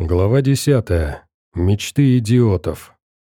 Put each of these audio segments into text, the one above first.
Глава 10. Мечты идиотов.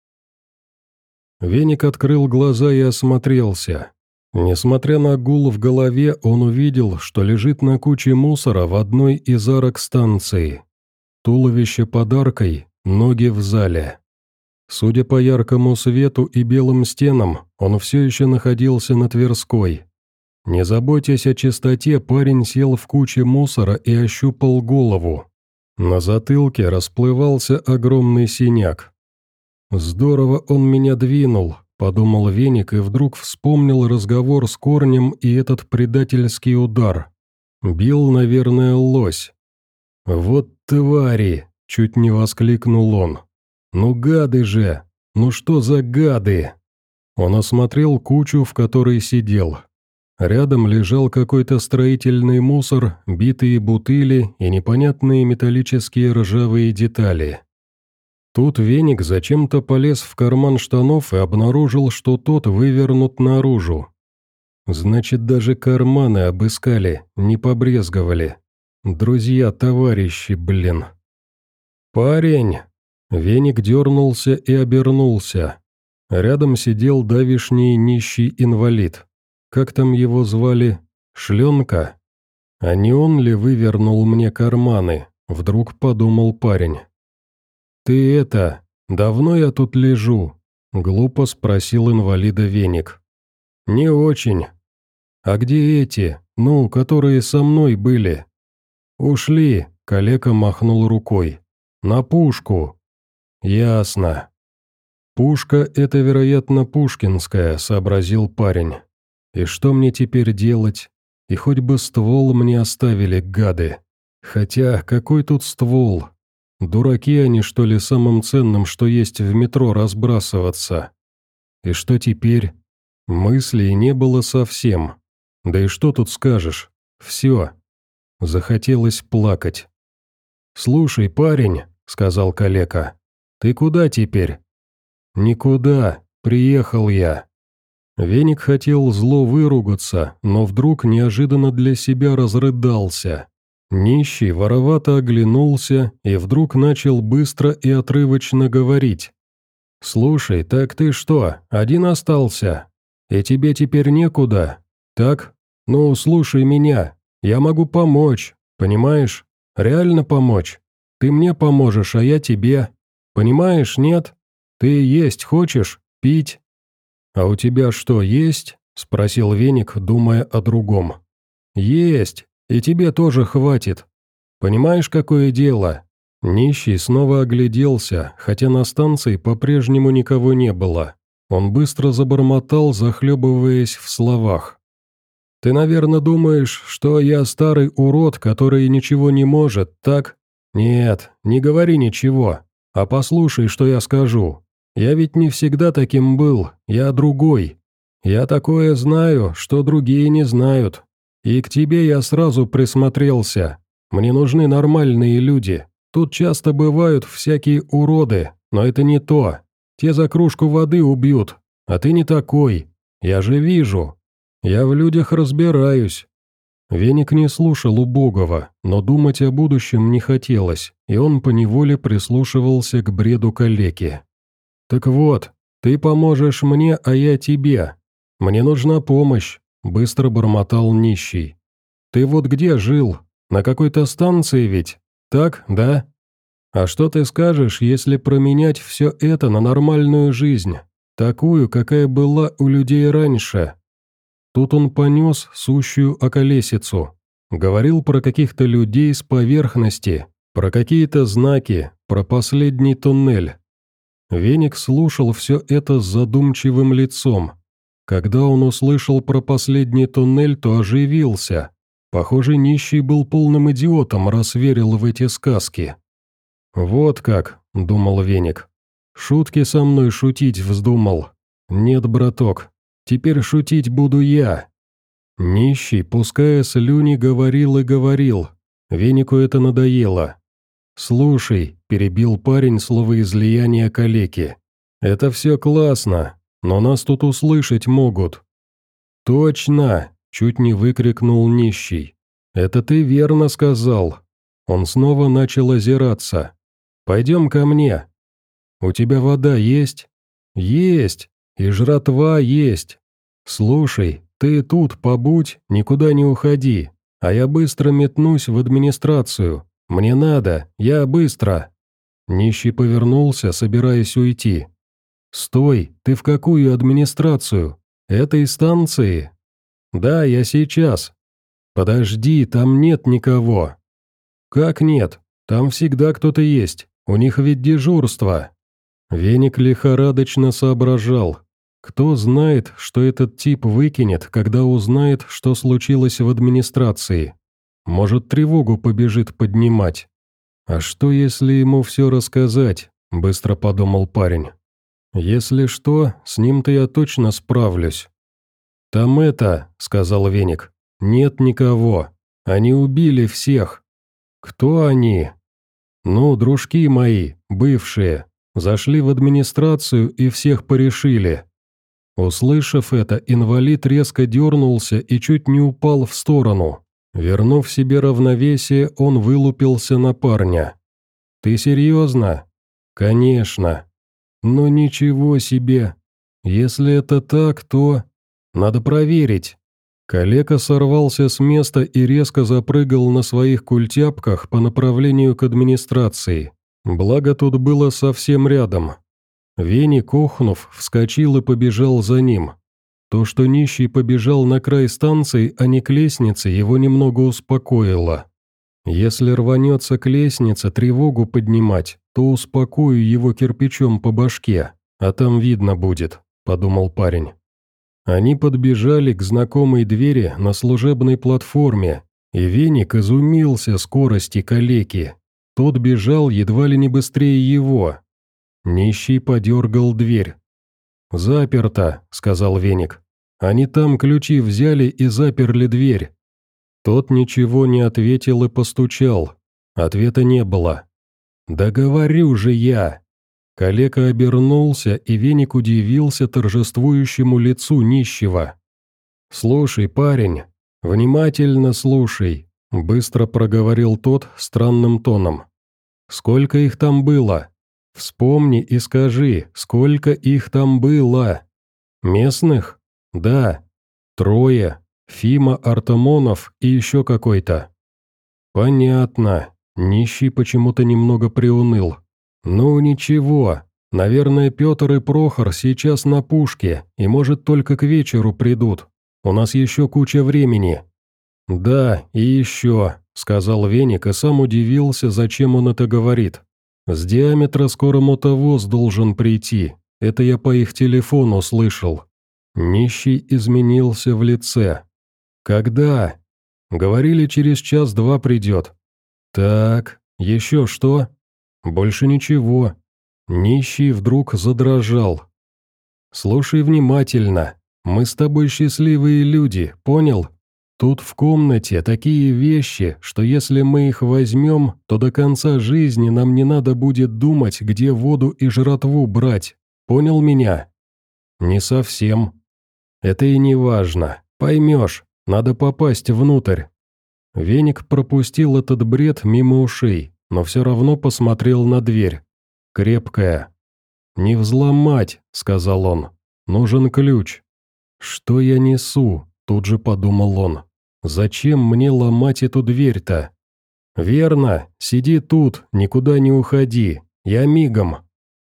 Веник открыл глаза и осмотрелся. Несмотря на гул в голове, он увидел, что лежит на куче мусора в одной из арок станции. Туловище под аркой, ноги в зале. Судя по яркому свету и белым стенам, он все еще находился на Тверской. Не заботясь о чистоте, парень сел в куче мусора и ощупал голову. На затылке расплывался огромный синяк. «Здорово он меня двинул», — подумал Веник и вдруг вспомнил разговор с Корнем и этот предательский удар. Бил, наверное, лось. «Вот твари!» — чуть не воскликнул он. «Ну гады же! Ну что за гады?» Он осмотрел кучу, в которой сидел. Рядом лежал какой-то строительный мусор, битые бутыли и непонятные металлические ржавые детали. Тут Веник зачем-то полез в карман штанов и обнаружил, что тот вывернут наружу. Значит, даже карманы обыскали, не побрезговали. Друзья, товарищи, блин. «Парень!» Веник дернулся и обернулся. Рядом сидел давишний нищий инвалид. Как там его звали? Шленка? А не он ли вывернул мне карманы? Вдруг подумал парень. «Ты это, давно я тут лежу?» Глупо спросил инвалида Веник. «Не очень. А где эти, которые со мной были?» «Ушли», — калека махнул рукой. «На пушку». «Ясно». «Пушка — это, вероятно, пушкинская», — сообразил парень. «И что мне теперь делать? И хоть бы ствол мне оставили, гады. Хотя, какой тут ствол? Дураки они, что ли, самым ценным, что есть в метро, разбрасываться? И что теперь? Мыслей не было совсем. Да и что тут скажешь? Все. Захотелось плакать. «Слушай, парень», — сказал калека, — «ты куда теперь?» «Никуда. Приехал я». Веник хотел зло выругаться, но вдруг неожиданно для себя разрыдался. Нищий воровато оглянулся и вдруг начал быстро и отрывочно говорить. «Слушай, так ты что, один остался? И тебе теперь некуда? Так? Ну, слушай меня, я могу помочь, понимаешь? Реально помочь. Ты мне поможешь, а я тебе. Понимаешь, нет? Ты есть хочешь? Пить?» «А у тебя что, есть?» – спросил Веник, думая о другом. «Есть, и тебе тоже хватит. Понимаешь, какое дело?» Нищий снова огляделся, хотя на станции по-прежнему никого не было. Он быстро забормотал, захлебываясь в словах. «Ты, наверное, думаешь, что я старый урод, который ничего не может, так? Нет, не говори ничего, а послушай, что я скажу. Я ведь не всегда таким был, я другой. Я такое знаю, что другие не знают. И к тебе я сразу присмотрелся. Мне нужны нормальные люди. Тут часто бывают всякие уроды, но это не то. Те за кружку воды убьют, а ты не такой. Я же вижу. Я в людях разбираюсь». Веник не слушал убогого, но думать о будущем не хотелось, и он поневоле прислушивался к бреду калеки. «Так вот, ты поможешь мне, а я тебе. Мне нужна помощь», — быстро бормотал нищий. «Ты вот где жил? На какой-то станции ведь? Так, да? А что ты скажешь, если променять все это на нормальную жизнь, такую, какая была у людей раньше?» Тут он понес сущую околесицу. Говорил про каких-то людей с поверхности, про какие-то знаки, про последний туннель. Веник слушал все это с задумчивым лицом. Когда он услышал про последний туннель, то оживился. Похоже, нищий был полным идиотом, раз верил в эти сказки. «Вот как», — думал Веник. «Шутки со мной шутить вздумал. Нет, браток, теперь шутить буду я». Нищий, пуская слюни, говорил и говорил. Венику это надоело. «Слушай», — перебил парень словоизлияние калеки, — «это все классно, но нас тут услышать могут». «Точно!» — чуть не выкрикнул нищий. «Это ты верно сказал». Он снова начал озираться. Пойдем ко мне. У тебя вода есть? Есть. И жратва есть. Слушай, ты тут побудь, никуда не уходи, а я быстро метнусь в администрацию. Мне надо, я быстро». Нищий повернулся, собираясь уйти. «Стой, ты в какую администрацию? Этой станции?» «Да, я сейчас». «Подожди, там нет никого». «Как нет? Там всегда кто-то есть, у них ведь дежурство». Веник лихорадочно соображал. Кто знает, что этот тип выкинет, когда узнает, что случилось в администрации? Может, тревогу побежит поднимать? А что, если ему все рассказать? Быстро подумал парень. Если что, с ним-то я точно справлюсь. «Там это», — сказал Веник, — «нет никого. Они убили всех». «Кто они?» «Ну, дружки мои, бывшие. Зашли в администрацию и всех порешили». Услышав это, инвалид резко дернулся и чуть не упал в сторону. Вернув себе равновесие, он вылупился на парня. «Ты серьезно?» «Конечно». «Но ничего себе! Если это так, то...» «Надо проверить». Калека сорвался с места и резко запрыгал на своих культяпках по направлению к администрации. Благо тут было совсем рядом. Веник, охнув, вскочил и побежал за ним. То, что нищий побежал на край станции, а не к лестнице, его немного успокоило. Если рванется к лестнице тревогу поднимать, то успокою его кирпичом по башке, а там видно будет, подумал парень. Они подбежали к знакомой двери на служебной платформе, и Веник изумился скорости калеки. Тот бежал едва ли не быстрее его. Нищий подергал дверь. «Заперто», — сказал Веник. «Они там ключи взяли и заперли дверь». Тот ничего не ответил и постучал. Ответа не было. «Да говорю же я!» Калека обернулся, и Веник удивился торжествующему лицу нищего. «Слушай, парень, внимательно слушай», — быстро проговорил тот странным тоном. «Сколько их там было? Вспомни и скажи, сколько их там было? Местных? Да. 3. Фима Артамонов и еще какой-то». «Понятно». Нищий почему-то немного приуныл. «Ну ничего, наверное, Петр и Прохор сейчас на пушке, и, может, только к вечеру придут. У нас еще куча времени». «Да, и еще», — сказал Веник и сам удивился, зачем он это говорит. «С диаметра скоро мотовоз должен прийти, это я по их телефону слышал». Нищий изменился в лице. «Когда?» «Говорили, через час-два придет». «Так, еще что?» «Больше ничего». Нищий вдруг задрожал. «Слушай внимательно. Мы с тобой счастливые люди, понял? Тут в комнате такие вещи, что если мы их возьмем, то до конца жизни нам не надо будет думать, где воду и жратву брать. Понял меня?» «Не совсем». «Это и не важно. Поймешь, надо попасть внутрь». Веник пропустил этот бред мимо ушей, но все равно посмотрел на дверь. Крепкая. «Не взломать», — сказал он. «Нужен ключ». «Что я несу?» — тут же подумал он. «Зачем мне ломать эту дверь-то?» «Верно, сиди тут, никуда не уходи. Я мигом».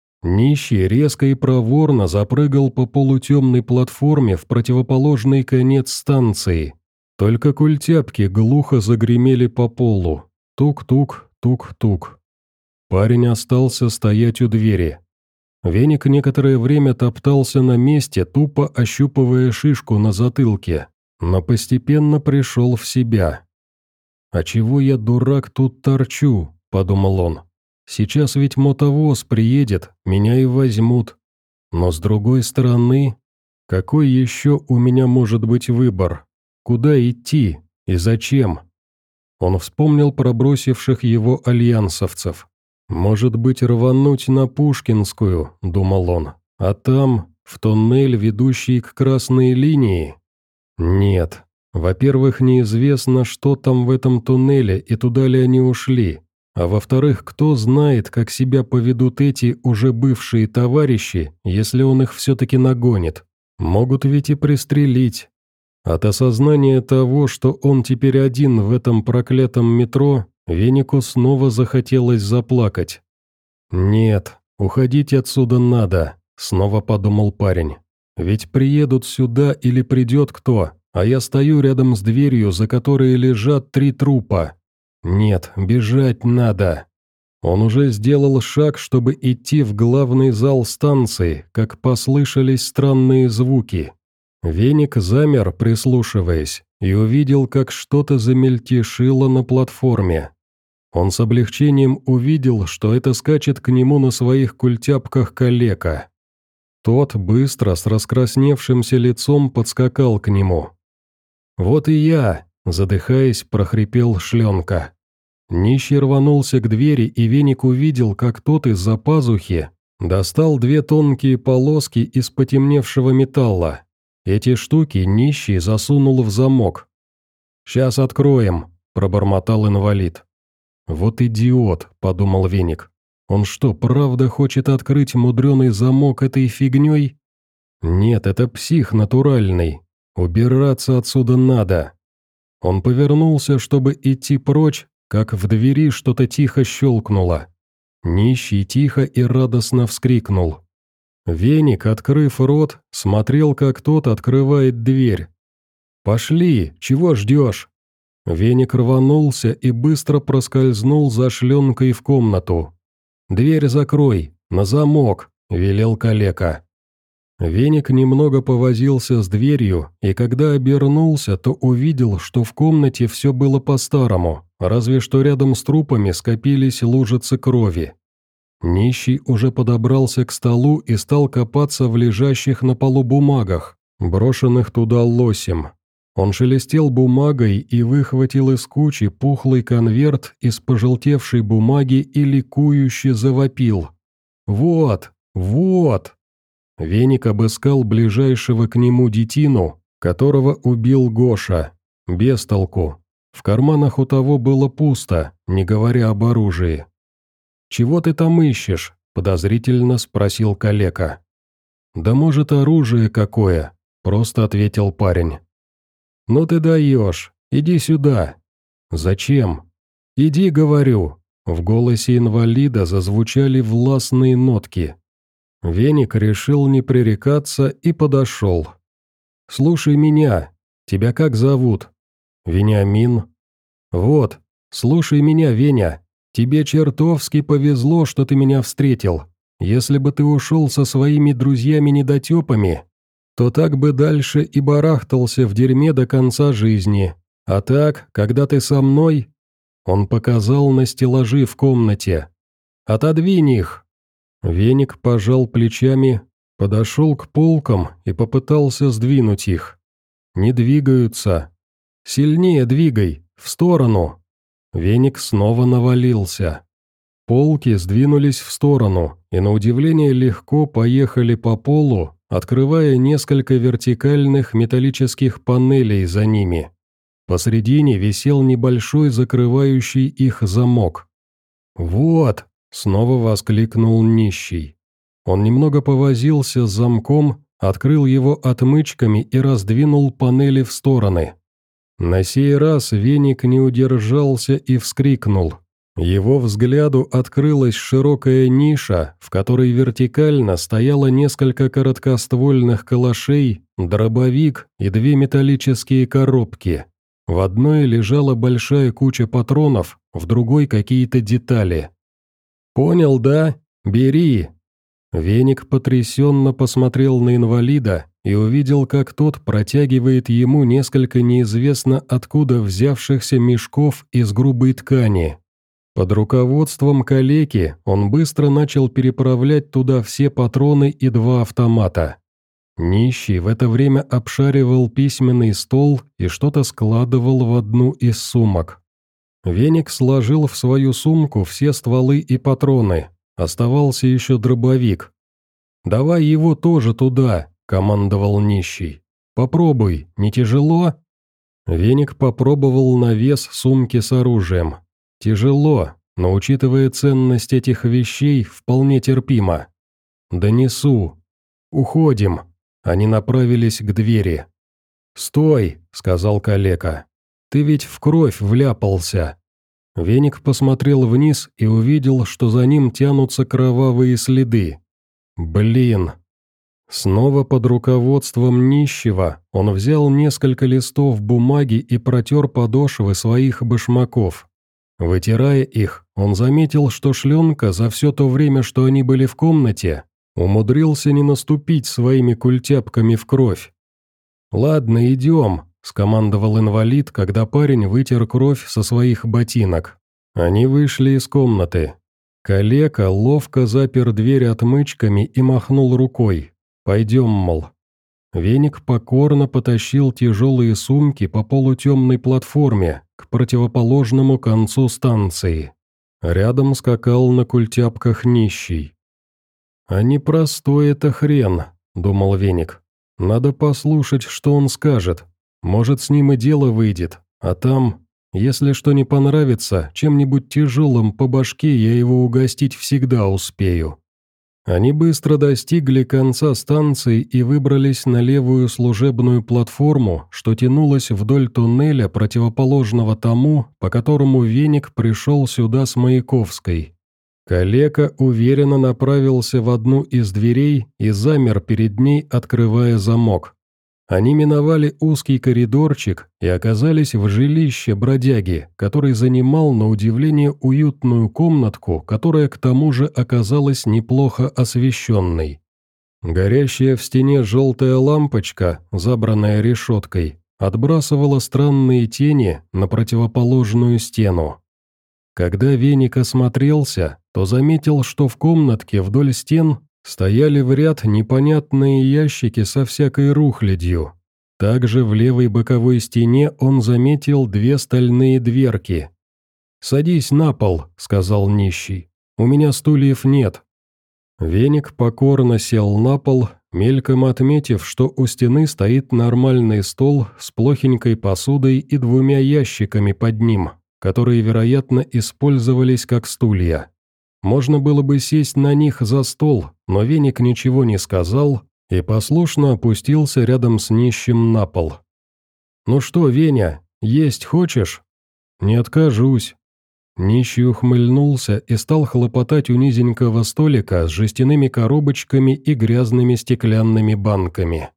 Нищий резко и проворно запрыгал по полутемной платформе в противоположный конец станции. Только культяпки глухо загремели по полу. Тук-тук, тук-тук. Парень остался стоять у двери. Веник некоторое время топтался на месте, тупо ощупывая шишку на затылке, но постепенно пришел в себя. «А чего я, дурак, тут торчу?» – подумал он. «Сейчас ведь мотовоз приедет, меня и возьмут. Но с другой стороны, какой еще у меня может быть выбор? Куда идти и зачем?» Он вспомнил про бросивших его альянсовцев. «Может быть, рвануть на Пушкинскую», — думал он, — «а там, в туннель, ведущий к красной линии?» Нет. Во-первых, неизвестно, что там в этом туннеле и туда ли они ушли. А во-вторых, кто знает, как себя поведут эти уже бывшие товарищи, если он их все-таки нагонит. Могут ведь и пристрелить. От осознания того, что он теперь один в этом проклятом метро, Венику снова захотелось заплакать. «Нет, уходить отсюда надо», — снова подумал парень. «Ведь приедут сюда или придет кто, а я стою рядом с дверью, за которой лежат 3 трупа. Нет, бежать надо». Он уже сделал шаг, чтобы идти в главный зал станции, как послышались странные звуки. Веник замер, прислушиваясь, и увидел, как что-то замельтешило на платформе. Он с облегчением увидел, что это скачет к нему на своих культяпках калека. Тот быстро, с раскрасневшимся лицом, подскакал к нему. «Вот и я», — задыхаясь, прохрипел Шленка. Нищий рванулся к двери, и Веник увидел, как тот из-за пазухи достал 2 тонкие полоски из потемневшего металла. Эти штуки нищий засунул в замок. «Сейчас откроем», — пробормотал инвалид. «Вот идиот», — подумал Веник. «Он что, правда хочет открыть мудреный замок этой фигней? Нет, это псих натуральный. Убираться отсюда надо». Он повернулся, чтобы идти прочь, как в двери что-то тихо щелкнуло. Нищий тихо и радостно вскрикнул. Веник, открыв рот, смотрел, как тот открывает дверь. «Пошли, чего ждешь?» Веник рванулся и быстро проскользнул за Шленкой в комнату. «Дверь закрой, на замок», — велел калека. Веник немного повозился с дверью, и когда обернулся, то увидел, что в комнате все было по-старому, разве что рядом с трупами скопились лужицы крови. Нищий уже подобрался к столу и стал копаться в лежащих на полу бумагах, брошенных туда лосем. Он шелестел бумагой и выхватил из кучи пухлый конверт из пожелтевшей бумаги и ликующе завопил. «Вот! Вот!» Веник обыскал ближайшего к нему детину, которого убил Гоша. Без толку. В карманах у того было пусто, не говоря об оружии. «Чего ты там ищешь?» – подозрительно спросил калека. «Да может, оружие какое?» – просто ответил парень. «Ну ты даешь, иди сюда». «Зачем?» «Иди, говорю». В голосе инвалида зазвучали властные нотки. Веник решил не пререкаться и подошел. «Слушай меня. Тебя как зовут?» «Вениамин». «Вот, слушай меня, Веня. Тебе чертовски повезло, что ты меня встретил. Если бы ты ушел со своими друзьями-недотепами, то так бы дальше и барахтался в дерьме до конца жизни. А так, когда ты со мной...» Он показал на стеллажи в комнате. «Отодвинь их!» Веник пожал плечами, подошел к полкам и попытался сдвинуть их. «Не двигаются. Сильнее двигай, в сторону!» Веник снова навалился. Полки сдвинулись в сторону и, на удивление, легко поехали по полу, открывая несколько вертикальных металлических панелей за ними. Посредине висел небольшой закрывающий их замок. «Вот!» — снова воскликнул нищий. Он немного повозился с замком, открыл его отмычками и раздвинул панели в стороны. На сей раз Веник не удержался и вскрикнул. Его взгляду открылась широкая ниша, в которой вертикально стояло несколько короткоствольных калашей, дробовик и 2 металлические коробки. В одной лежала большая куча патронов, в другой какие-то детали. «Понял, да? Бери!» Веник потрясенно посмотрел на инвалида и увидел, как тот протягивает ему несколько неизвестно откуда взявшихся мешков из грубой ткани. Под руководством калеки он быстро начал переправлять туда все патроны и 2 автомата. Нищий в это время обшаривал письменный стол и что-то складывал в одну из сумок. Веник сложил в свою сумку все стволы и патроны. Оставался еще дробовик. «Давай его тоже туда», — командовал нищий. «Попробуй, не тяжело?» Веник попробовал на вес сумки с оружием. «Тяжело, но, учитывая ценность этих вещей, вполне терпимо. Донесу. Уходим. Они направились к двери. «Стой!» — сказал калека. «Ты ведь в кровь вляпался». Веник посмотрел вниз и увидел, что за ним тянутся кровавые следы. «Блин!» Снова под руководством нищего он взял несколько листов бумаги и протер подошвы своих башмаков. Вытирая их, он заметил, что шленка за все то время, что они были в комнате, умудрился не наступить своими культяпками в кровь. «Ладно, идем», — скомандовал инвалид, когда парень вытер кровь со своих ботинок. Они вышли из комнаты. Калека ловко запер дверь отмычками и махнул рукой. «Пойдем, мол». Веник покорно потащил тяжелые сумки по полутемной платформе к противоположному концу станции. Рядом скакал на культяпках нищий. «А непростой это хрен», — думал Веник. «Надо послушать, что он скажет. Может, с ним и дело выйдет, а там, если что не понравится, чем-нибудь тяжелым по башке я его угостить всегда успею». Они быстро достигли конца станции и выбрались на левую служебную платформу, что тянулась вдоль туннеля, противоположного тому, по которому Веник пришел сюда с Маяковской. Калека уверенно направился в одну из дверей и замер перед ней, открывая замок. Они миновали узкий коридорчик и оказались в жилище бродяги, который занимал, на удивление, уютную комнатку, которая к тому же оказалась неплохо освещенной. Горящая в стене желтая лампочка, забранная решеткой, отбрасывала странные тени на противоположную стену. Когда Веник осмотрелся, то заметил, что в комнатке вдоль стен стояли в ряд непонятные ящики со всякой рухлядью. Также в левой боковой стене он заметил две стальные дверки. «Садись на пол», — сказал нищий. «У меня стульев нет». Веник покорно сел на пол, мельком отметив, что у стены стоит нормальный стол с плохенькой посудой и двумя ящиками под ним, которые, вероятно, использовались как стулья. Можно было бы сесть на них за стол, но Веник ничего не сказал и послушно опустился рядом с нищим на пол. «Ну что, Веня, есть хочешь?» «Не откажусь». Нищий ухмыльнулся и стал хлопотать у низенького столика с жестяными коробочками и грязными стеклянными банками.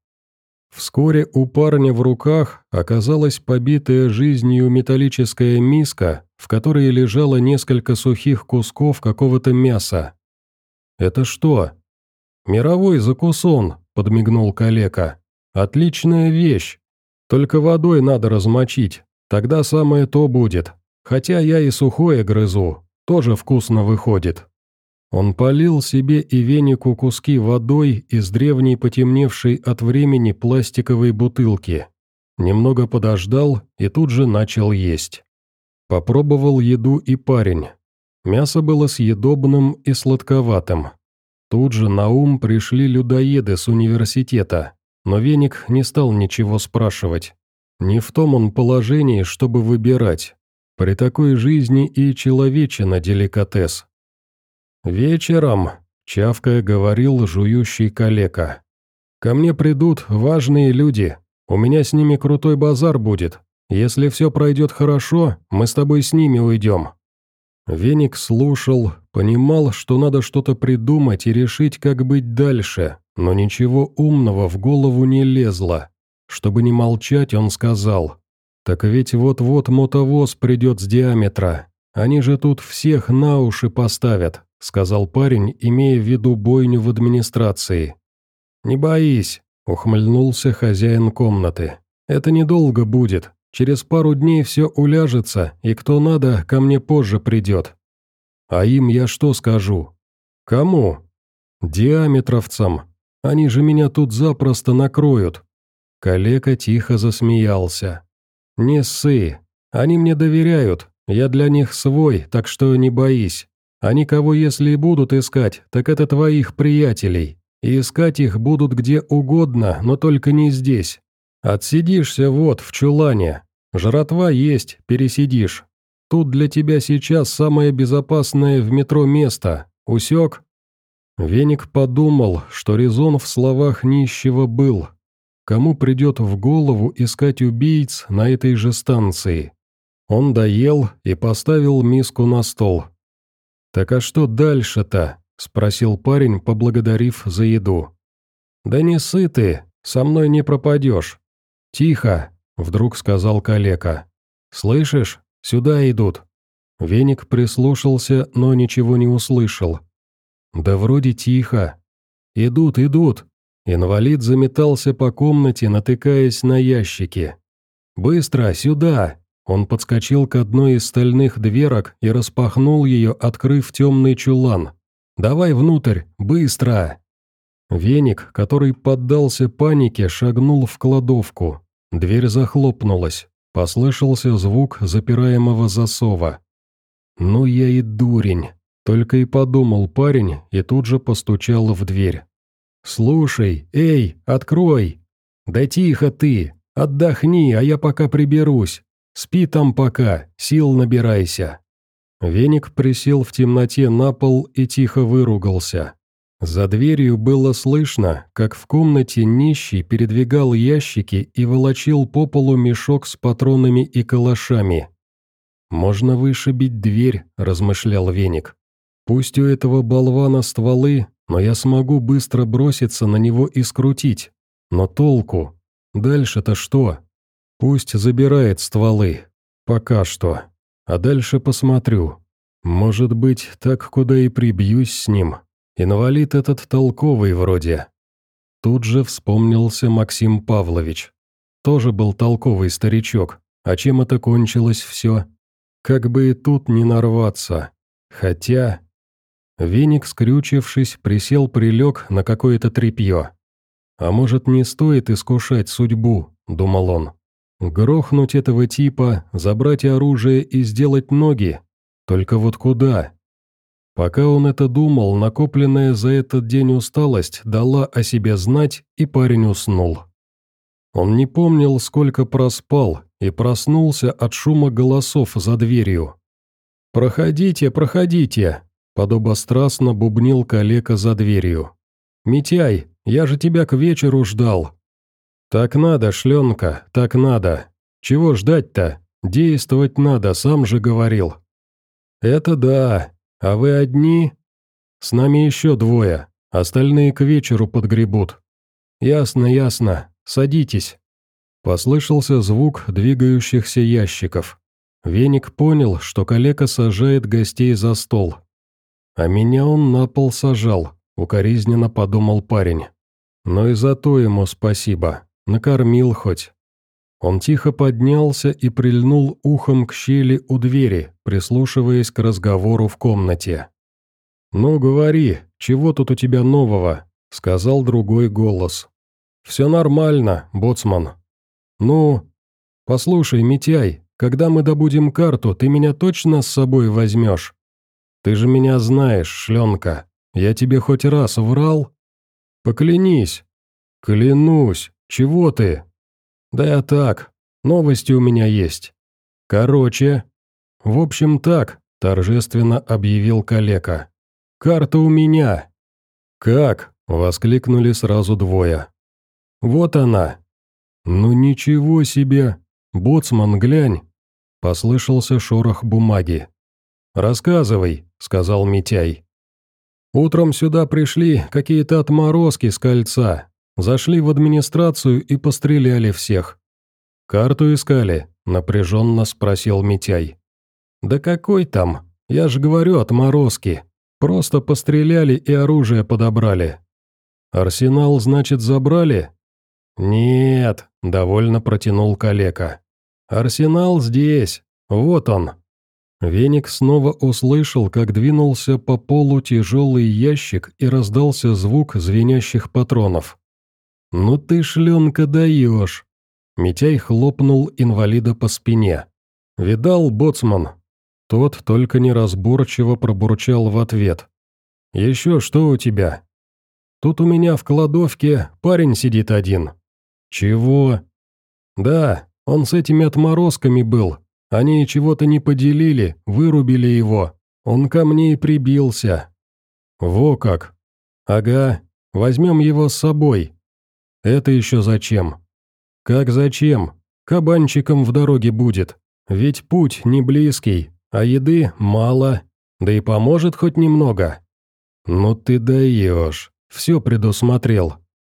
Вскоре у парня в руках оказалась побитая жизнью металлическая миска, в которой лежало несколько сухих кусков какого-то мяса. «Это что?» «Мировой закусон», — подмигнул калека. «Отличная вещь. Только водой надо размочить, тогда самое то будет. Хотя я и сухое грызу, тоже вкусно выходит». Он полил себе и Венику куски водой из древней потемневшей от времени пластиковой бутылки. Немного подождал и тут же начал есть. Попробовал еду и парень. Мясо было съедобным и сладковатым. Тут же на ум пришли людоеды с университета, но Веник не стал ничего спрашивать. Не в том он положении, чтобы выбирать. При такой жизни и человечина деликатес. «Вечером», — чавкая говорил жующий калека, — «ко мне придут важные люди, у меня с ними крутой базар будет. Если все пройдет хорошо, мы с тобой с ними уйдем». Веник слушал, понимал, что надо что-то придумать и решить, как быть дальше, но ничего умного в голову не лезло. Чтобы не молчать, он сказал: «Так ведь вот-вот мотовоз придет с диаметра, они же тут всех на уши поставят», — сказал парень, имея в виду бойню в администрации. «Не боись», — ухмыльнулся хозяин комнаты. «Это недолго будет. Через пару дней все уляжется, и кто надо, ко мне позже придет». «А им я что скажу?» «Кому?» «Диаметровцам. Они же меня тут запросто накроют». Калека тихо засмеялся. «Не ссы. Они мне доверяют. Я для них свой, так что не боись. Они кого если и будут искать, так это твоих приятелей. И искать их будут где угодно, но только не здесь. Отсидишься вот, в чулане. Жратва есть, пересидишь. Тут для тебя сейчас самое безопасное в метро место. Усек?» Веник подумал, что резон в словах нищего был. Кому придет в голову искать убийц на этой же станции? Он доел и поставил миску на стол. «Так а что дальше-то?» – спросил парень, поблагодарив за еду. «Да не сыты, со мной не пропадешь». «Тихо!» – вдруг сказал калека. «Слышишь? Сюда идут». Веник прислушался, но ничего не услышал. «Да вроде тихо. Идут, идут». Инвалид заметался по комнате, натыкаясь на ящики. «Быстро, сюда!» Он подскочил к одной из стальных дверок и распахнул ее, открыв темный чулан. «Давай внутрь, быстро!» Веник, который поддался панике, шагнул в кладовку. Дверь захлопнулась. Послышался звук запираемого засова. «Ну я и дурень!» — только и подумал парень и тут же постучал в дверь. «Слушай, эй, открой!» «Да тихо ты! Отдохни, а я пока приберусь. Спи там пока, сил набирайся». Веник присел в темноте на пол и тихо выругался. За дверью было слышно, как в комнате нищий передвигал ящики и волочил по полу мешок с патронами и калашами. «Можно вышибить дверь», – размышлял Веник. «Пусть у этого болвана стволы, но я смогу быстро броситься на него и скрутить. Но толку? Дальше-то что? Пусть забирает стволы. Пока что. А дальше посмотрю. Может быть, так куда и прибьюсь с ним. Инвалид этот толковый вроде». Тут же вспомнился Максим Павлович. Тоже был толковый старичок. А чем это кончилось все? Как бы и тут не нарваться. Хотя... Веник, скрючившись, присел-прилег на какое-то тряпье. «А может, не стоит искушать судьбу?» – думал он. «Грохнуть этого типа, забрать оружие и сделать ноги? Только вот куда?» Пока он это думал, накопленная за этот день усталость дала о себе знать, и парень уснул. Он не помнил, сколько проспал, и проснулся от шума голосов за дверью. «Проходите, проходите!» – подобострастно бубнил калека за дверью. «Митяй, я же тебя к вечеру ждал». «Так надо, шленка, так надо. Чего ждать-то? Действовать надо, сам же говорил». «Это да. А вы одни?» «С нами еще двое. Остальные к вечеру подгребут». «Ясно, ясно. Садитесь». Послышался звук двигающихся ящиков. Веник понял, что калека сажает гостей за стол. «А меня он на пол сажал», — укоризненно подумал парень. «Но и за то ему спасибо. Накормил хоть». Он тихо поднялся и прильнул ухом к щели у двери, прислушиваясь к разговору в комнате. «Ну, говори, чего тут у тебя нового?» — сказал другой голос. «Все нормально, боцман». «Ну, послушай, Митяй, когда мы добудем карту, ты меня точно с собой возьмешь? Ты же меня знаешь, шленка. Я тебе хоть раз врал?» «Поклянись». «Клянусь. Чего ты?» «Да я так. Новости у меня есть. Короче...» «В общем так», — торжественно объявил калека. «Карта у меня». «Как?» — воскликнули сразу двое. «Вот она». «Ну ничего себе! Боцман, глянь!» Послышался шорох бумаги. «Рассказывай», — сказал Митяй. «Утром сюда пришли какие-то отморозки с кольца. Зашли в администрацию и постреляли всех». «Карту искали?» – напряженно спросил Митяй. «Да какой там? Я же говорю, отморозки. Просто постреляли и оружие подобрали». «Арсенал, значит, забрали?» «Нет», – довольно протянул калека. «Арсенал здесь. Вот он». Веник снова услышал, как двинулся по полу тяжелый ящик и раздался звук звенящих патронов. «Ну ты, шленка, даешь!» Митяй хлопнул инвалида по спине. «Видал, боцман?» Тот только неразборчиво пробурчал в ответ. «Еще что у тебя?» «Тут у меня в кладовке парень сидит один». «Чего?» «Да, он с этими отморозками был. Они чего-то не поделили, вырубили его. Он ко мне и прибился». «Во как! Ага, возьмем его с собой». «Это еще зачем?» «Как зачем? Кабанчиком в дороге будет. Ведь путь не близкий, а еды мало. Да и поможет хоть немного». «Ну ты даешь, все предусмотрел».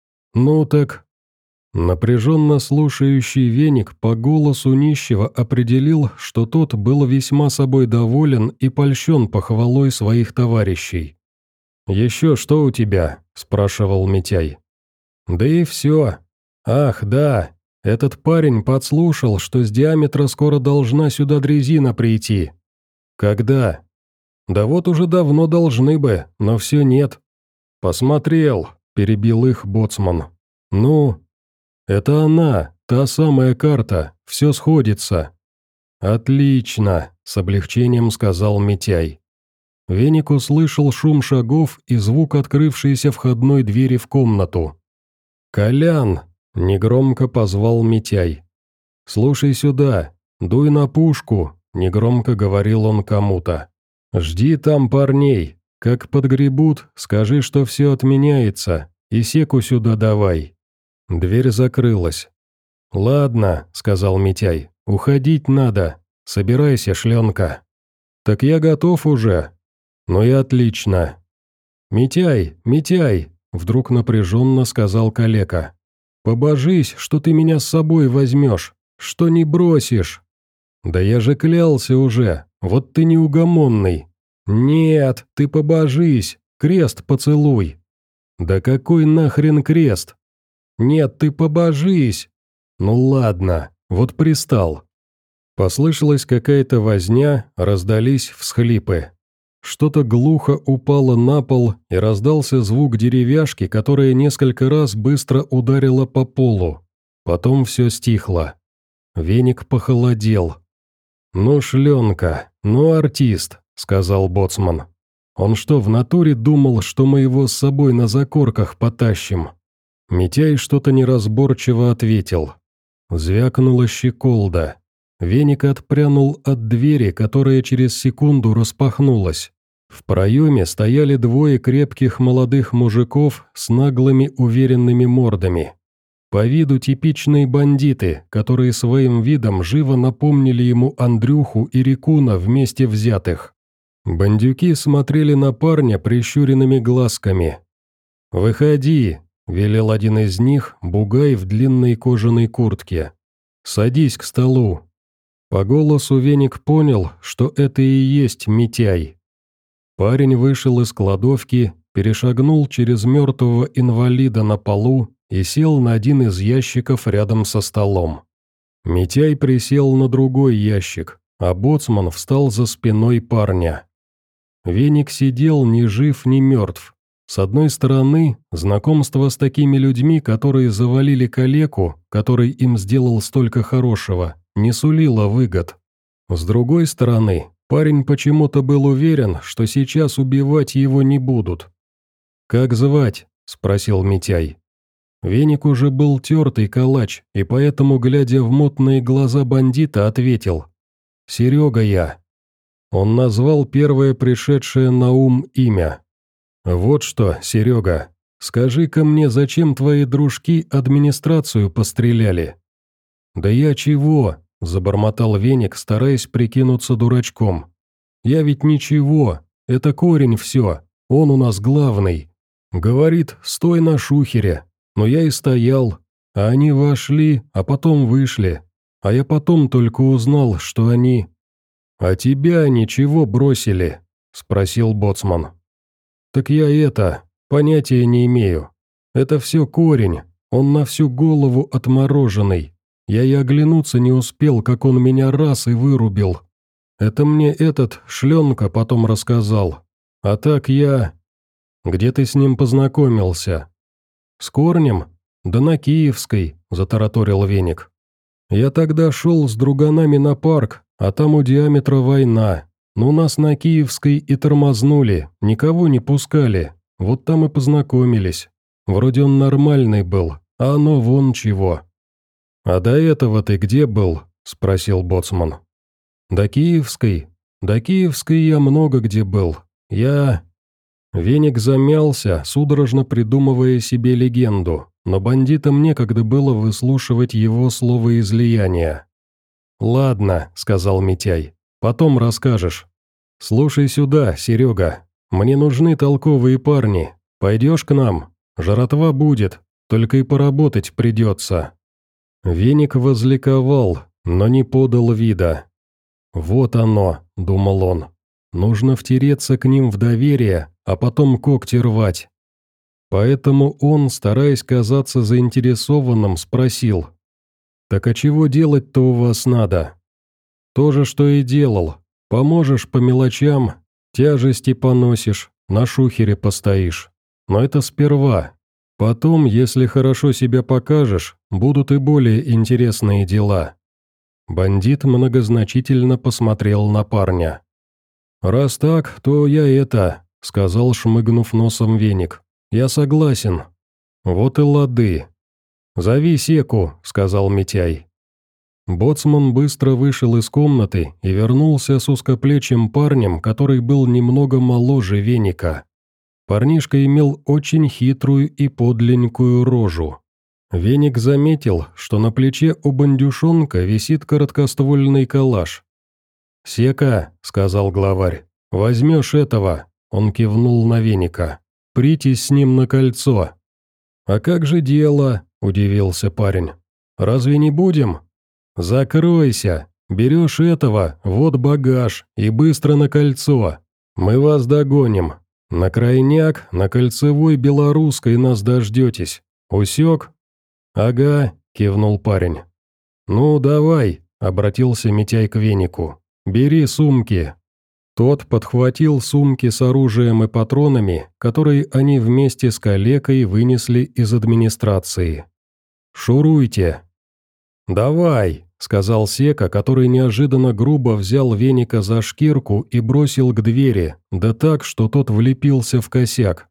«Ну так...» Напряженно слушающий веник по голосу нищего определил, что тот был весьма собой доволен и польщен похвалой своих товарищей. «Еще что у тебя?» – спрашивал Митяй. «Да и все. Ах, да, этот парень подслушал, что с диаметра скоро должна сюда дрезина прийти». «Когда?» «Да вот уже давно должны бы, но все нет». «Посмотрел», – перебил их боцман. «Ну?» «Это она, та самая карта, все сходится». «Отлично», – с облегчением сказал Митяй. Веник услышал шум шагов и звук открывшейся входной двери в комнату. «Колян!» – негромко позвал Митяй. «Слушай сюда, дуй на пушку», – негромко говорил он кому-то. «Жди там парней. Как подгребут, скажи, что все отменяется, и секу сюда давай». Дверь закрылась. «Ладно», — сказал Митяй, — «уходить надо. Собирайся, шленка». «Так я готов уже». «Ну и отлично». «Митяй, Митяй», — вдруг напряженно сказал калека. «Побожись, что ты меня с собой возьмешь, что не бросишь». «Да я же клялся уже, вот ты неугомонный». «Нет, ты побожись, крест поцелуй». «Да какой нахрен крест?» «Нет, ты побожись!» «Ну ладно, вот пристал». Послышалась какая-то возня, раздались всхлипы. Что-то глухо упало на пол, и раздался звук деревяшки, которая несколько раз быстро ударила по полу. Потом все стихло. Веник похолодел. «Ну, шленка, ну, артист», — сказал боцман. «Он что, в натуре думал, что мы его с собой на закорках потащим?» Митяй что-то неразборчиво ответил. Звякнула щеколда. Веник отпрянул от двери, которая через секунду распахнулась. В проеме стояли двое крепких молодых мужиков с наглыми уверенными мордами. По виду типичные бандиты, которые своим видом живо напомнили ему Андрюху и Рекуна вместе взятых. Бандюки смотрели на парня прищуренными глазками. «Выходи», — велел один из них, бугай в длинной кожаной куртке. «Садись к столу». По голосу Веник понял, что это и есть Митяй. Парень вышел из кладовки, перешагнул через мертвого инвалида на полу и сел на один из ящиков рядом со столом. Митяй присел на другой ящик, а боцман встал за спиной парня. Веник сидел ни жив, ни мертв. С одной стороны, знакомство с такими людьми, которые завалили калеку, который им сделал столько хорошего, не сулило выгод. С другой стороны, парень почему-то был уверен, что сейчас убивать его не будут. «Как звать?» – спросил Митяй. Веник уже был тертый калач, и поэтому, глядя в мутные глаза бандита, ответил: «Серега я». Он назвал первое пришедшее на ум имя. «Вот что, Серега, скажи-ка мне, зачем твои дружки администрацию постреляли?» «Да я чего?» – забормотал Веник, стараясь прикинуться дурачком. «Я ведь ничего, это корень все, он у нас главный. Говорит, стой на шухере, но я и стоял, а они вошли, а потом вышли, а я потом только узнал, что они...» «А тебя ничего бросили?» – спросил боцман. «Так я понятия не имею. Это все корень, он на всю голову отмороженный. Я и оглянуться не успел, как он меня раз и вырубил. Это мне этот шленка потом рассказал. А так я...» «Где ты с ним познакомился?» «С корнем? Да на Киевской», – затараторил Веник. «Я тогда шел с друганами на парк, а там у диаметра война. Но нас на Киевской и тормознули, никого не пускали. Вот там и познакомились. Вроде он нормальный был, а оно вон чего». «А до этого ты где был?» – спросил боцман. До Киевской? До Киевской я много где был. Веник замялся, судорожно придумывая себе легенду, но бандитам некогда было выслушивать его словоизлияние. «Ладно», — сказал Митяй, — «потом расскажешь. Слушай сюда, Серега, мне нужны толковые парни. Пойдешь к нам? Жратва будет, только и поработать придется». Веник возликовал, но не подал вида. «Вот оно», — думал он, — «нужно втереться к ним в доверие, а потом когти рвать». Поэтому он, стараясь казаться заинтересованным, спросил: «Так а чего делать-то у вас надо?» «То же, что и делал. Поможешь по мелочам, тяжести поносишь, на шухере постоишь. Но это сперва. Потом, если хорошо себя покажешь, будут и более интересные дела». Бандит многозначительно посмотрел на парня. «Раз так, то я — сказал, шмыгнув носом Веник. «Я согласен». «Вот и лады». «Зови Секу», — сказал Митяй. Боцман быстро вышел из комнаты и вернулся с узкоплечим парнем, который был немного моложе Веника. Парнишка имел очень хитрую и подленькую рожу. Веник заметил, что на плече у бандюшонка висит короткоствольный калаш. «Сека», — сказал главарь, — «возьмешь этого», — он кивнул на Веника, — «притись с ним на кольцо». «А как же дело?» — удивился парень. «Разве не будем?» «Закройся, берешь этого, вот багаж, и быстро на кольцо. Мы вас догоним. На крайняк, на кольцевой белорусской нас дождетесь. Усек?» «Ага», — кивнул парень. «Ну, давай», — обратился Митяй к Венику. «Бери сумки». Тот подхватил сумки с оружием и патронами, которые они вместе с калекой вынесли из администрации. «Шуруйте». «Давай», — сказал Сека, который неожиданно грубо взял Веника за шкирку и бросил к двери, да так, что тот влепился в косяк.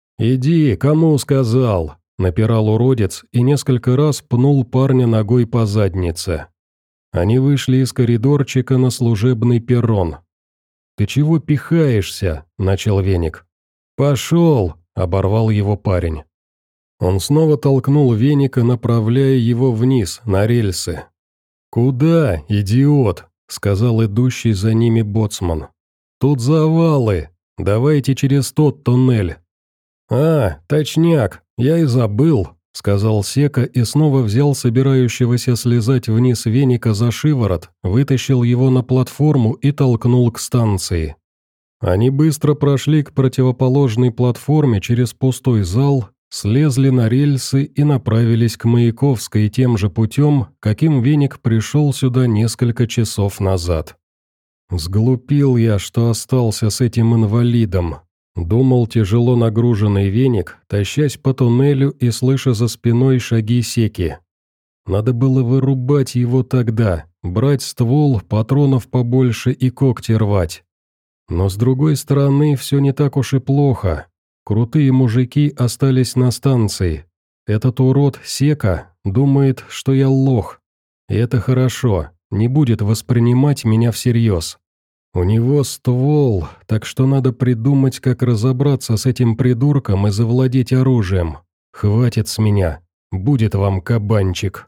«Иди, кому сказал?» — напирал уродец и несколько раз пнул парня ногой по заднице. Они вышли из коридорчика на служебный перрон. «Ты чего пихаешься?» — начал Веник. «Пошел!» — оборвал его парень. Он снова толкнул Веника, направляя его вниз, на рельсы. «Куда, идиот?» — сказал идущий за ними боцман. «Тут завалы. Давайте через тот туннель». «А, точняк, я и забыл», — сказал Сека и снова взял собирающегося слезать вниз Веника за шиворот, вытащил его на платформу и толкнул к станции. Они быстро прошли к противоположной платформе через пустой зал, слезли на рельсы и направились к Маяковской тем же путем, каким Веник пришел сюда несколько часов назад. «Сглупил я, что остался с этим инвалидом», — думал тяжело нагруженный Веник, тащась по туннелю и слыша за спиной шаги Секи. «Надо было вырубать его тогда, брать ствол, патронов побольше и когти рвать. Но с другой стороны, все не так уж и плохо. Крутые мужики остались на станции. Этот урод Сека думает, что я лох. И это хорошо, не будет воспринимать меня всерьез. У него ствол, так что надо придумать, как разобраться с этим придурком и завладеть оружием. Хватит с меня, будет вам кабанчик».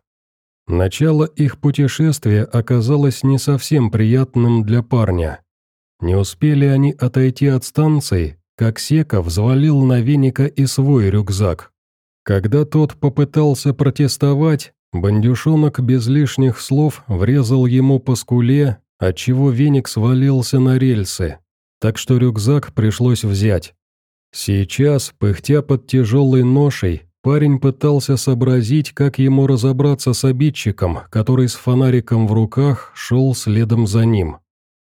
Начало их путешествия оказалось не совсем приятным для парня. Не успели они отойти от станции, как Сека взвалил на Веника и свой рюкзак. Когда тот попытался протестовать, бандюшонок без лишних слов врезал ему по скуле, отчего Веник свалился на рельсы, так что рюкзак пришлось взять. Сейчас, пыхтя под тяжелой ношей, парень пытался сообразить, как ему разобраться с обидчиком, который с фонариком в руках шел следом за ним.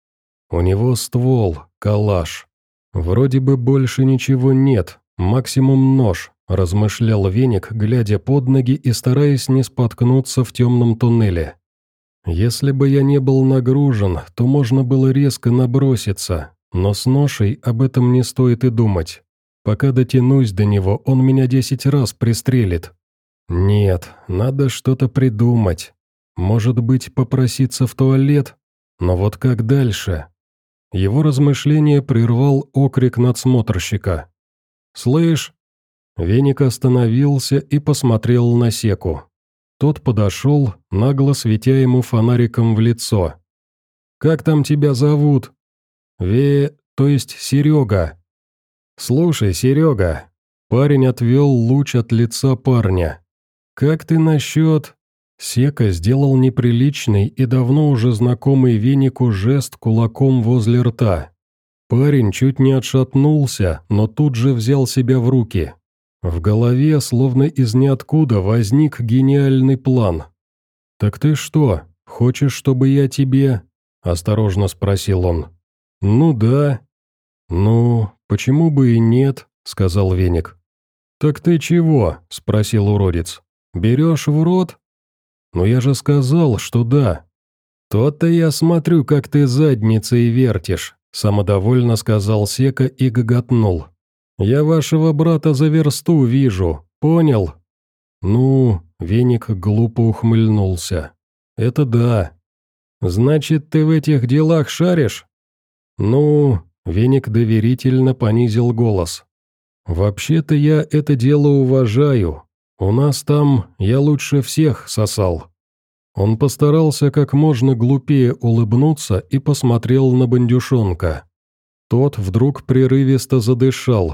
У него ствол, калаш. Вроде бы больше ничего нет, максимум нож, размышлял Веник, глядя под ноги и стараясь не споткнуться в темном туннеле. Если бы я не был нагружен, то можно было резко наброситься, но с ношей об этом не стоит и думать. Пока дотянусь до него, он меня 10 раз пристрелит. Нет, надо что-то придумать. Может быть, попроситься в туалет? Но вот как дальше? Его размышление прервал окрик надсмотрщика. «Слышь!» Веник остановился и посмотрел на Секу. Тот подошел, нагло светя ему фонариком в лицо. «Как там тебя зовут?» то есть Серега». «Слушай, Серега». Парень отвел луч от лица парня. «Как ты насчет...» Сека сделал неприличный и давно уже знакомый Венику жест кулаком возле рта. Парень чуть не отшатнулся, но тут же взял себя в руки. В голове, словно из ниоткуда, возник гениальный план. «Так ты что, хочешь, чтобы я тебе...» – осторожно спросил он. «Ну да». «Ну, почему бы и нет?» – сказал Веник. «Так ты чего?» – спросил уродец. «Берешь в рот?» «Ну я же сказал, что да». «То-то я смотрю, как ты задницей вертишь», – самодовольно сказал Сека и гоготнул. «Я вашего брата за версту вижу, понял?» «Ну...» – Веник глупо ухмыльнулся. «Это да». «Значит, ты в этих делах шаришь?» «Ну...» – Веник доверительно понизил голос. «Вообще-то я это дело уважаю. У нас там я лучше всех сосал». Он постарался как можно глупее улыбнуться и посмотрел на бандюшонка. Тот вдруг прерывисто задышал.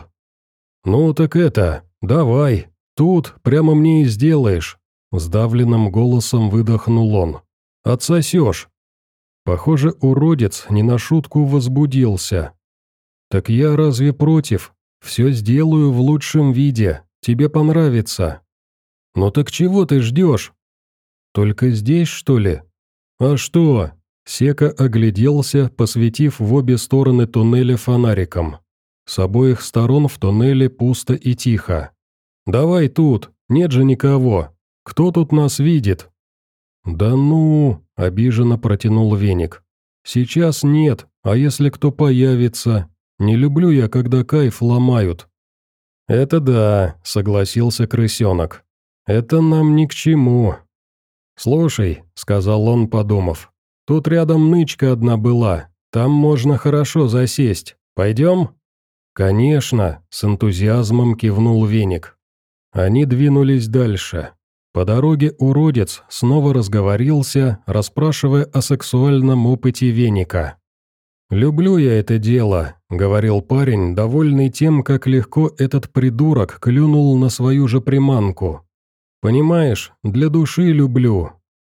«Ну так это, давай, тут прямо мне и сделаешь», – сдавленным голосом выдохнул он. «Отсосешь». Похоже, уродец не на шутку возбудился. «Так я разве против? Все сделаю в лучшем виде, тебе понравится». «Ну так чего ты ждешь?» «Только здесь, что ли?» «А что?» Сека огляделся, посветив в обе стороны туннеля фонариком. С обоих сторон в туннеле пусто и тихо. «Давай тут, нет же никого. Кто тут нас видит?» «Да ну!» – обиженно протянул Веник. «Сейчас нет, а если кто появится? Не люблю я, когда кайф ломают». «Это да», – согласился крысенок. «Это нам ни к чему». «Слушай», — сказал он, подумав, — «тут рядом нычка одна была, там можно хорошо засесть. Пойдем?» «Конечно», — с энтузиазмом кивнул Веник. Они двинулись дальше. По дороге уродец снова разговорился, расспрашивая о сексуальном опыте Веника. «Люблю я это дело», — говорил парень, довольный тем, как легко этот придурок клюнул на свою же приманку. «Понимаешь, для души люблю».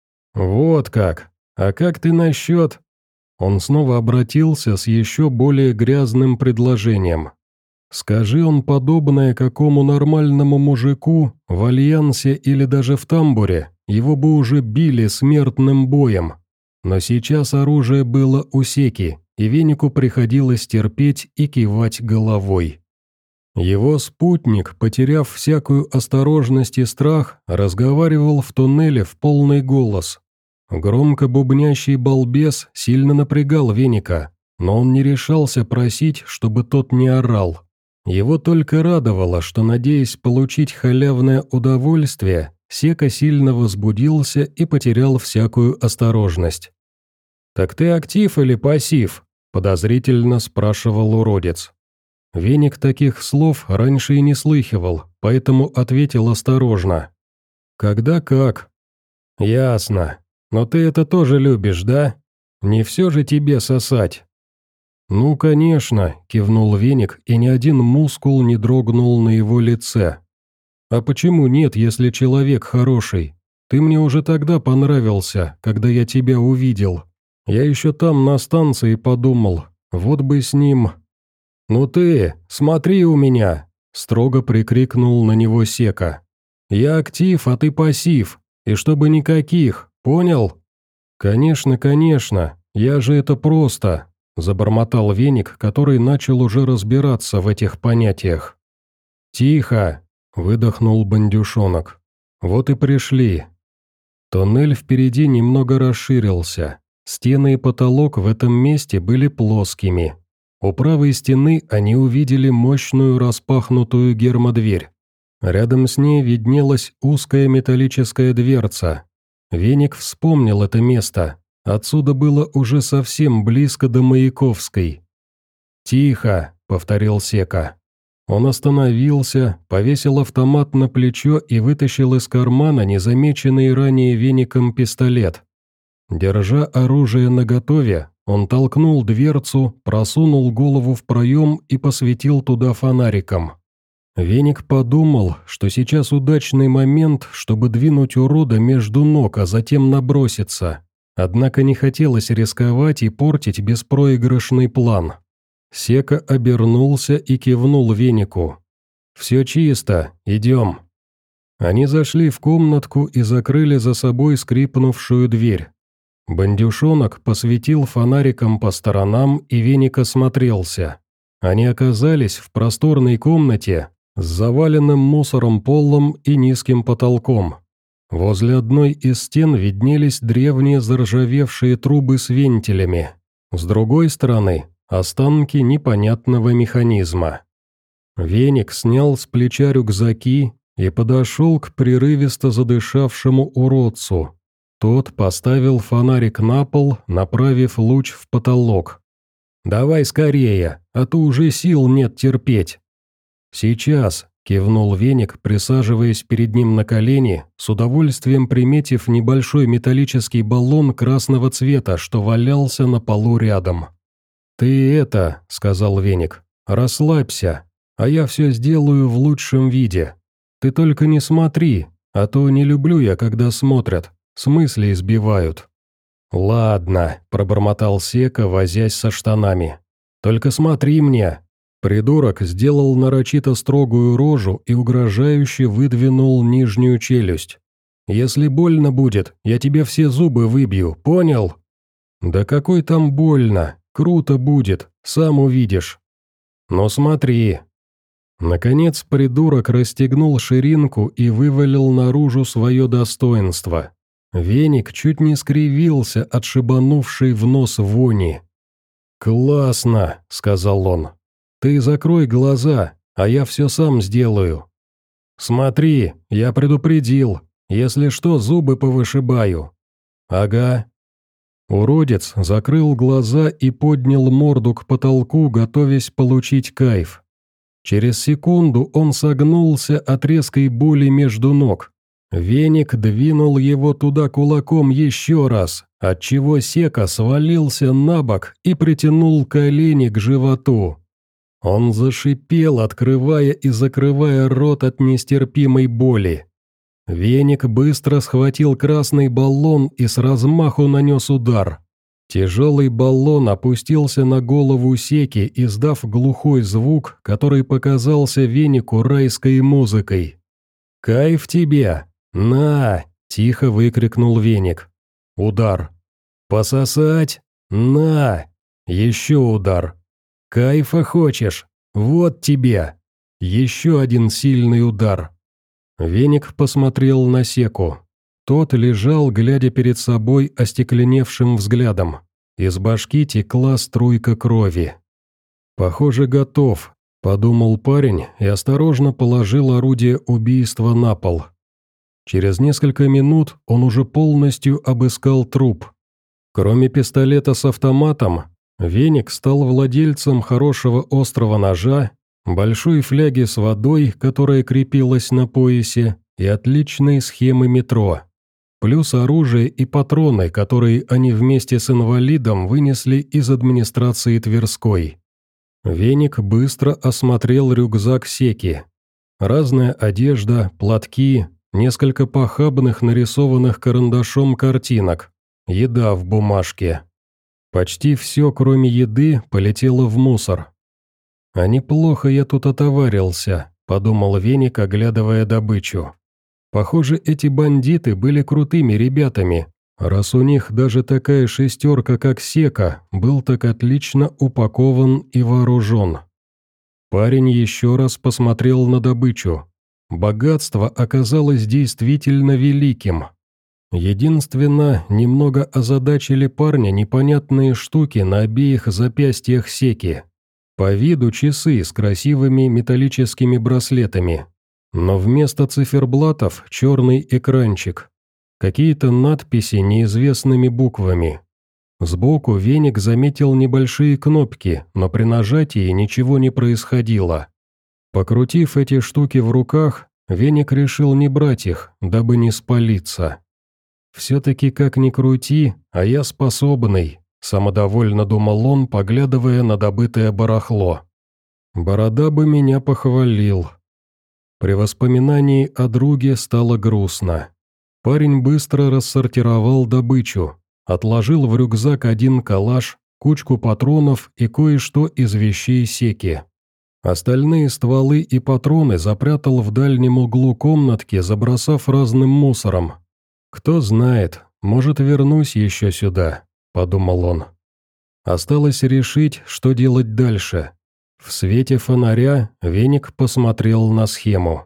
«Вот как. А как ты насчет...» Он снова обратился с еще более грязным предложением. «Скажи он подобное какому нормальному мужику, в альянсе или даже в тамбуре, его бы уже били смертным боем. Но сейчас оружие было у Секи, и Венику приходилось терпеть и кивать головой». Его спутник, потеряв всякую осторожность и страх, разговаривал в туннеле в полный голос. Громко бубнящий балбес сильно напрягал Веника, но он не решался просить, чтобы тот не орал. Его только радовало, что, надеясь получить халявное удовольствие, Сека сильно возбудился и потерял всякую осторожность. «Так ты актив или пассив?» – подозрительно спрашивал уродец. Веник таких слов раньше и не слыхивал, поэтому ответил осторожно. «Когда как?» «Ясно. Но ты это тоже любишь, да? Не все же тебе сосать?» «Ну, конечно», – кивнул Веник, и ни один мускул не дрогнул на его лице. «А почему нет, если человек хороший? Ты мне уже тогда понравился, когда я тебя увидел. Я еще там на станции подумал, вот бы с ним...» «Ну ты, смотри у меня!» – строго прикрикнул на него Сека. «Я актив, а ты пассив, и чтобы никаких, понял?» «Конечно, конечно, я же это просто», – забормотал Веник, который начал уже разбираться в этих понятиях. «Тихо!» – выдохнул бандюшонок. «Вот и пришли». Туннель впереди немного расширился. Стены и потолок в этом месте были плоскими. У правой стены они увидели мощную распахнутую гермодверь. Рядом с ней виднелась узкая металлическая дверца. Веник вспомнил это место. Отсюда было уже совсем близко до Маяковской. «Тихо», — повторил Сека. Он остановился, повесил автомат на плечо и вытащил из кармана незамеченный ранее веником пистолет. Держа оружие наготове, он толкнул дверцу, просунул голову в проем и посветил туда фонариком. Веник подумал, что сейчас удачный момент, чтобы двинуть урода между ног, а затем наброситься. Однако не хотелось рисковать и портить беспроигрышный план. Сека обернулся и кивнул Венику. «Все чисто, идем». Они зашли в комнатку и закрыли за собой скрипнувшую дверь. Бандюшонок посветил фонариком по сторонам, и Веник осмотрелся. Они оказались в просторной комнате с заваленным мусором полом и низким потолком. Возле одной из стен виднелись древние заржавевшие трубы с вентилями. С другой стороны – останки непонятного механизма. Веник снял с плеча рюкзаки и подошел к прерывисто задышавшему уродцу. Тот поставил фонарик на пол, направив луч в потолок. «Давай скорее, а то уже сил нет терпеть». «Сейчас», — кивнул Веник, присаживаясь перед ним на колени, с удовольствием приметив небольшой металлический баллон красного цвета, что валялся на полу рядом. «Ты это», — сказал Веник, — «расслабься, а я все сделаю в лучшем виде. Ты только не смотри, а то не люблю я, когда смотрят, с мысли избивают». «Ладно», — пробормотал Сека, возясь со штанами. «Только смотри мне». Придурок сделал нарочито строгую рожу и угрожающе выдвинул нижнюю челюсть. «Если больно будет, я тебе все зубы выбью, понял?» «Да какой там больно? Круто будет, сам увидишь». «Ну смотри». Наконец придурок расстегнул ширинку и вывалил наружу свое достоинство. Веник чуть не скривился от шибанувшей в нос вони. «Классно», — сказал он. «Ты закрой глаза, а я все сам сделаю». «Смотри, я предупредил, если что, зубы повышибаю». «Ага». Уродец закрыл глаза и поднял морду к потолку, готовясь получить кайф. Через секунду он согнулся от резкой боли между ног. Веник двинул его туда кулаком еще раз, отчего Сека свалился на бок и притянул колени к животу. Он зашипел, открывая и закрывая рот от нестерпимой боли. Веник быстро схватил красный баллон и с размаху нанес удар. Тяжелый баллон опустился на голову Секи, издав глухой звук, который показался Венику райской музыкой. «Кайф тебе! На!» – тихо выкрикнул Веник. Удар. «Пососать? На!» Еще удар. «Кайфа хочешь? Вот тебе!» Еще один сильный удар. Веник посмотрел на Секу. Тот лежал, глядя перед собой остекленевшим взглядом. Из башки текла струйка крови. «Похоже, готов», — подумал парень и осторожно положил орудие убийства на пол. Через несколько минут он уже полностью обыскал труп. Кроме пистолета с автоматом, Веник стал владельцем хорошего острого ножа, большой фляги с водой, которая крепилась на поясе, и отличной схемы метро. Плюс оружие и патроны, которые они вместе с инвалидом вынесли из администрации Тверской. Веник быстро осмотрел рюкзак Секи. Разная одежда, платки, несколько похабных нарисованных карандашом картинок, еда в бумажке. Почти все, кроме еды, полетело в мусор. «А неплохо я тут отоварился», — подумал Веник, оглядывая добычу. «Похоже, эти бандиты были крутыми ребятами, раз у них даже такая шестерка, как Сека, был так отлично упакован и вооружен». Парень еще раз посмотрел на добычу. Богатство оказалось действительно великим. Единственно, немного озадачили парня непонятные штуки на обеих запястьях Секи. По виду часы с красивыми металлическими браслетами. Но вместо циферблатов черный экранчик. Какие-то надписи неизвестными буквами. Сбоку веник заметил небольшие кнопки, но при нажатии ничего не происходило. Покрутив эти штуки в руках, веник решил не брать их, дабы не спалиться. «Все-таки как ни крути, а я способный», — самодовольно думал он, поглядывая на добытое барахло. «Борода бы меня похвалил». При воспоминании о друге стало грустно. Парень быстро рассортировал добычу, отложил в рюкзак один калаш, кучку патронов и кое-что из вещей Секи. Остальные стволы и патроны запрятал в дальнем углу комнатки, забросав разным мусором. «Кто знает, может, вернусь еще сюда», — подумал он. Осталось решить, что делать дальше. В свете фонаря веник посмотрел на схему.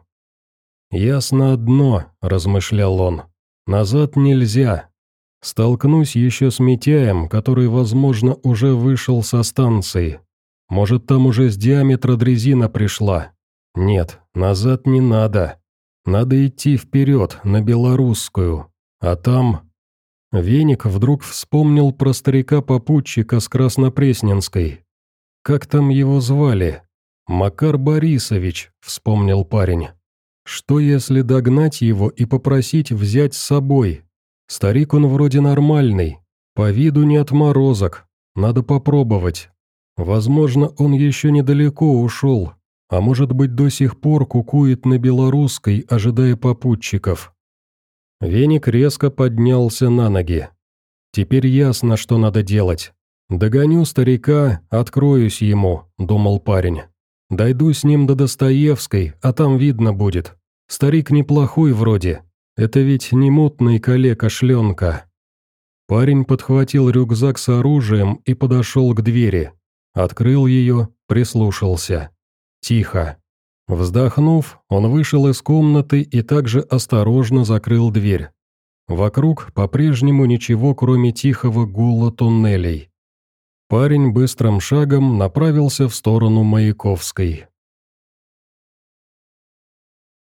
«Ясно одно», — размышлял он, — «назад нельзя. Столкнусь еще с Митяем, который, возможно, уже вышел со станции. Может, там уже с диаметра дрезина пришла. Нет, назад не надо. Надо идти вперед, на Белорусскую. А там...» Веник вдруг вспомнил про старика-попутчика с Краснопресненской. «Как там его звали?» «Макар Борисович», — вспомнил парень. «Что если догнать его и попросить взять с собой? Старик он вроде нормальный, по виду не отморозок, надо попробовать. Возможно, он еще недалеко ушел, а может быть до сих пор кукует на Белорусской, ожидая попутчиков». Веник резко поднялся на ноги. «Теперь ясно, что надо делать. Догоню старика, откроюсь ему», — думал парень. «Дойду с ним до Достоевской, а там видно будет. Старик неплохой вроде. Это ведь не мутный калека-шленка». Парень подхватил рюкзак с оружием и подошел к двери. Открыл ее, прислушался. Тихо. Вздохнув, он вышел из комнаты и также осторожно закрыл дверь. Вокруг по-прежнему ничего, кроме тихого гула туннелей. Парень быстрым шагом направился в сторону Маяковской.